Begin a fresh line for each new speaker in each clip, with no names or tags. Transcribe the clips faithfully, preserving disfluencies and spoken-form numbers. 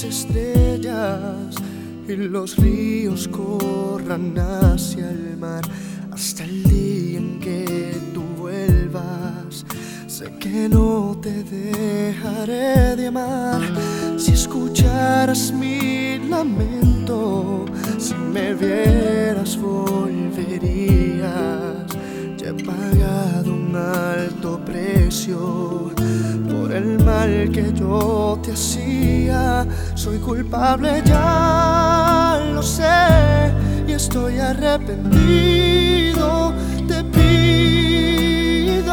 estrellas y los ríos corran hacia el mar hasta el día en que tú vuelvas. Sé que no te dejaré de amar. Si escucharas mi lamento, si me vieras volverías. Ya he pagado un alto precio por el mal que yo te hacía. Soy culpable, ya lo sé, y estoy arrepentido. Te pido,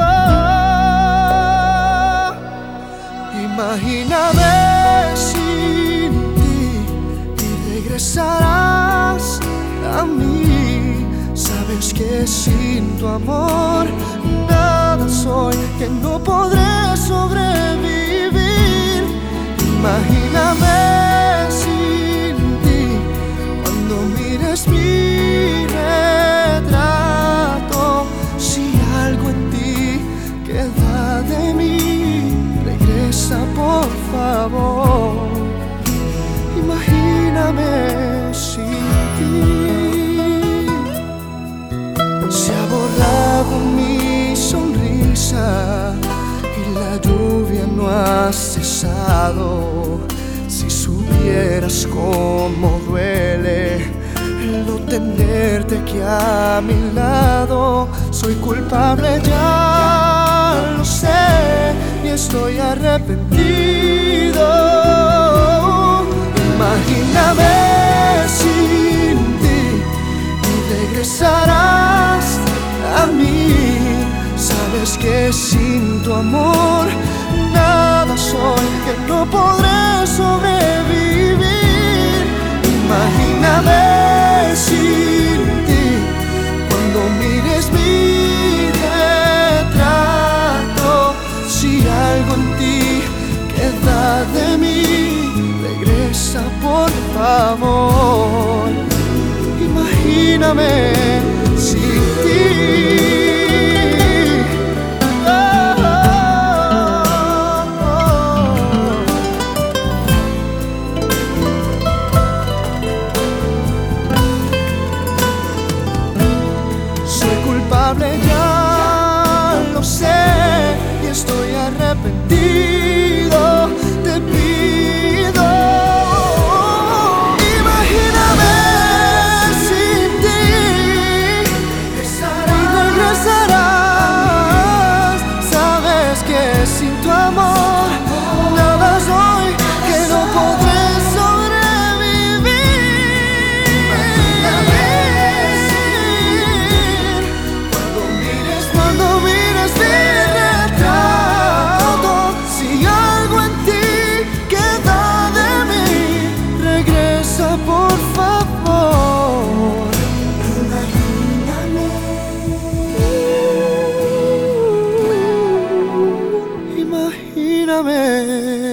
imagíname sin ti y regresarás a mí. Sabes que sin tu amor nada soy, que no podré sobrevivir. Imagíname sin ti cuando mires mi retrato. Si algo en ti queda de mí, regresa por favor. Imagíname sin ti. Se ha borrado mi sonrisa y la lluvia no ha cesado. Si supieras cómo duele el no tenerte aquí a mi lado. Soy culpable, ya lo sé, y estoy arrepentido. Imagíname sin ti y regresarás a mí. Sabes que sin tu amor nada soy, que no podré sobrevivir. Imagíname sin ti cuando mires mi retrato. Si algo en ti queda de mí, regresa por favor. Imagíname sin ti. Ya lo sé y estoy arrepentido. Te pido, imagíname sin ti y regresarás. Sabes que sin tu amor nada soy, que no podré por favor. Imagíname. Imagíname.